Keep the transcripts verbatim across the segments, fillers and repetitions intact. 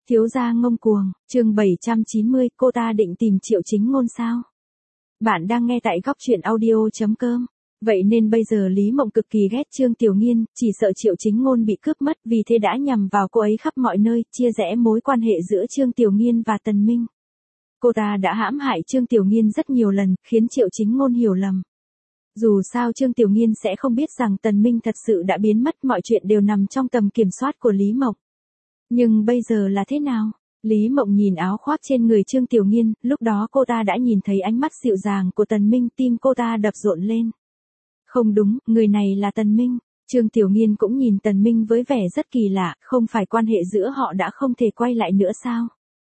Thiếu gia ngông cuồng, chương bảy trăm chín mươi, cô ta định tìm Triệu Chính Ngôn sao? Bạn đang nghe tại góc truyện audio chấm com. Vậy nên bây giờ Lý Mộng cực kỳ ghét Trương Tiểu Nghiên, chỉ sợ Triệu Chính Ngôn bị cướp mất, vì thế đã nhằm vào cô ấy khắp mọi nơi, chia rẽ mối quan hệ giữa Trương Tiểu Nghiên và Tần Minh. Cô ta đã hãm hại Trương Tiểu Nghiên rất nhiều lần, khiến Triệu Chính Ngôn hiểu lầm. Dù sao Trương Tiểu Nghiên sẽ không biết rằng Tần Minh thật sự đã biến mất, mọi chuyện đều nằm trong tầm kiểm soát của Lý Mộng. Nhưng bây giờ là thế nào? Lý Mộng nhìn áo khoác trên người Trương Tiểu Nghiên, lúc đó cô ta đã nhìn thấy ánh mắt dịu dàng của Tần Minh, tim cô ta đập rộn lên. Không đúng, người này là Tần Minh. Trương Tiểu Nghiên cũng nhìn Tần Minh với vẻ rất kỳ lạ, không phải quan hệ giữa họ đã không thể quay lại nữa sao?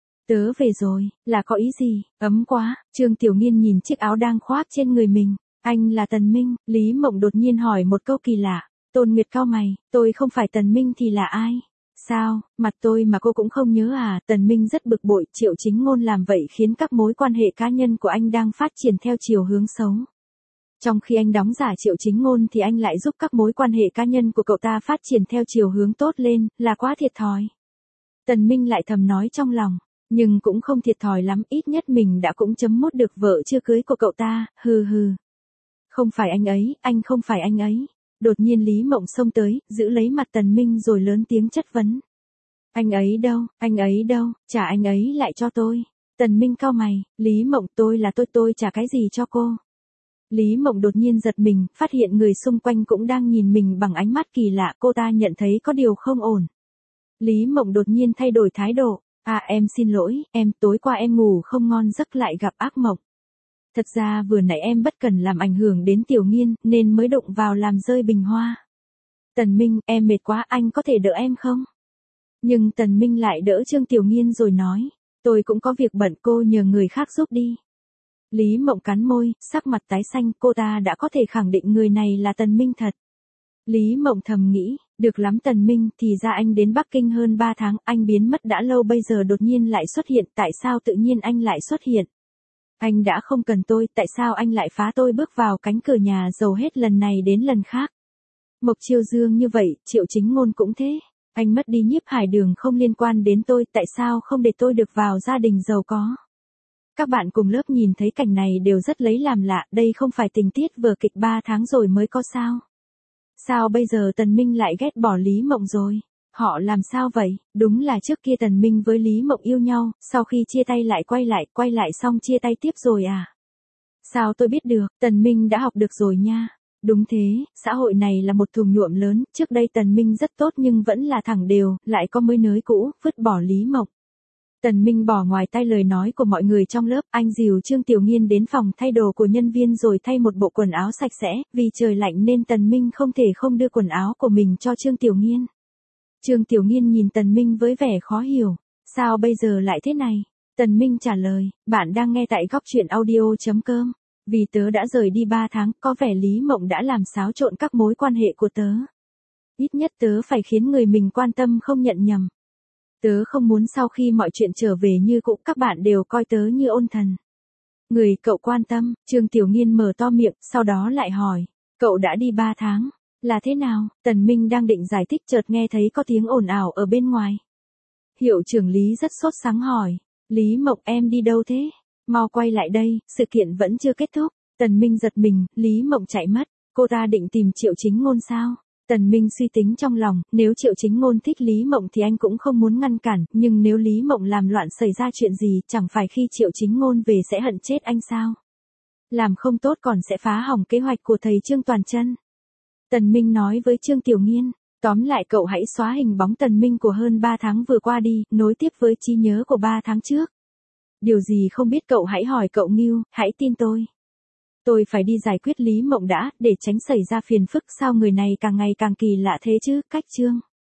Tớ về rồi, là có ý gì? Ấm quá. Trương Tiểu Nghiên nhìn chiếc áo đang khoác trên người mình. Anh là Tần Minh. Lý Mộng đột nhiên hỏi một câu kỳ lạ. Tôn Nguyệt cau mày, tôi không phải Tần Minh thì là ai? Sao, mặt tôi mà cô cũng không nhớ à? Tần Minh rất bực bội, Triệu Chính Ngôn làm vậy khiến các mối quan hệ cá nhân của anh đang phát triển theo chiều hướng xấu. Trong khi anh đóng giả Triệu Chính Ngôn thì anh lại giúp các mối quan hệ cá nhân của cậu ta phát triển theo chiều hướng tốt lên, là quá thiệt thòi. Tần Minh lại thầm nói trong lòng, nhưng cũng không thiệt thòi lắm, ít nhất mình đã cũng chấm mốt được vợ chưa cưới của cậu ta, hừ hừ. Không phải anh ấy, anh không phải anh ấy. Đột nhiên Lý Mộng xông tới, giữ lấy mặt Tần Minh rồi lớn tiếng chất vấn. Anh ấy đâu, anh ấy đâu, trả anh ấy lại cho tôi. Tần Minh cau mày, Lý Mộng, tôi là tôi tôi trả cái gì cho cô? Lý Mộng đột nhiên giật mình, phát hiện người xung quanh cũng đang nhìn mình bằng ánh mắt kỳ lạ, cô ta nhận thấy có điều không ổn. Lý Mộng đột nhiên thay đổi thái độ, à em xin lỗi, em tối qua em ngủ không ngon giấc lại gặp ác mộng. Thật ra vừa nãy em bất cần làm ảnh hưởng đến Tiểu Nghiên, nên mới đụng vào làm rơi bình hoa. Tần Minh, em mệt quá, anh có thể đỡ em không? Nhưng Tần Minh lại đỡ Trương Tiểu Nghiên rồi nói, tôi cũng có việc bận, cô nhờ người khác giúp đi. Lý Mộng cắn môi, sắc mặt tái xanh, cô ta đã có thể khẳng định người này là Tần Minh thật. Lý Mộng thầm nghĩ, được lắm Tần Minh, thì ra anh đến Bắc Kinh hơn ba tháng, anh biến mất đã lâu bây giờ đột nhiên lại xuất hiện, tại sao tự nhiên anh lại xuất hiện? Anh đã không cần tôi, tại sao anh lại phá tôi bước vào cánh cửa nhà giàu hết lần này đến lần khác? Mộc Chiêu Dương như vậy, Triệu Chính Ngôn cũng thế. Anh mất đi Nhiếp Hải Đường không liên quan đến tôi, tại sao không để tôi được vào gia đình giàu có? Các bạn cùng lớp nhìn thấy cảnh này đều rất lấy làm lạ, đây không phải tình tiết vở kịch ba tháng rồi mới có sao? Sao bây giờ Tần Minh lại ghét bỏ Lý Mộng rồi? Họ làm sao vậy? Đúng là trước kia Tần Minh với Lý Mộng yêu nhau, sau khi chia tay lại quay lại, quay lại xong chia tay tiếp rồi à? Sao tôi biết được, Tần Minh đã học được rồi nha. Đúng thế, xã hội này là một thùng nhuộm lớn, trước đây Tần Minh rất tốt nhưng vẫn là thẳng đều, lại có mới nới cũ, vứt bỏ Lý Mộng. Tần Minh bỏ ngoài tai lời nói của mọi người trong lớp, anh dìu Trương Tiểu Nghiên đến phòng thay đồ của nhân viên rồi thay một bộ quần áo sạch sẽ, vì trời lạnh nên Tần Minh không thể không đưa quần áo của mình cho Trương Tiểu Nghiên. Trương Tiểu Nghiên nhìn Tần Minh với vẻ khó hiểu, sao bây giờ lại thế này? Tần Minh trả lời, bạn đang nghe tại góc truyện audio chấm com. Vì tớ đã rời đi ba tháng, có vẻ Lý Mộng đã làm xáo trộn các mối quan hệ của tớ. Ít nhất tớ phải khiến người mình quan tâm không nhận nhầm. Tớ không muốn sau khi mọi chuyện trở về như cũ các bạn đều coi tớ như ôn thần. Người cậu quan tâm, Trương Tiểu Nghiên mở to miệng, sau đó lại hỏi, cậu đã đi ba tháng, là thế nào? Tần Minh đang định giải thích chợt nghe thấy có tiếng ồn ào ở bên ngoài. Hiệu trưởng Lý rất sốt sắng hỏi, Lý Mộng em đi đâu thế? Mau quay lại đây, sự kiện vẫn chưa kết thúc. Tần Minh giật mình, Lý Mộng chạy mất, cô ta định tìm Triệu Chính Ngôn sao? Tần Minh suy tính trong lòng, nếu Triệu Chính Ngôn thích Lý Mộng thì anh cũng không muốn ngăn cản, nhưng nếu Lý Mộng làm loạn xảy ra chuyện gì, chẳng phải khi Triệu Chính Ngôn về sẽ hận chết anh sao? Làm không tốt còn sẽ phá hỏng kế hoạch của thầy Trương Toàn Chân. Tần Minh nói với Trương Tiểu Nghiên, tóm lại cậu hãy xóa hình bóng Tần Minh của hơn ba tháng vừa qua đi, nối tiếp với trí nhớ của ba tháng trước. Điều gì không biết cậu hãy hỏi cậu Ngưu, hãy tin tôi. Tôi phải đi giải quyết Lý Mộng đã, để tránh xảy ra phiền phức, sao người này càng ngày càng kỳ lạ thế chứ, cách Trương.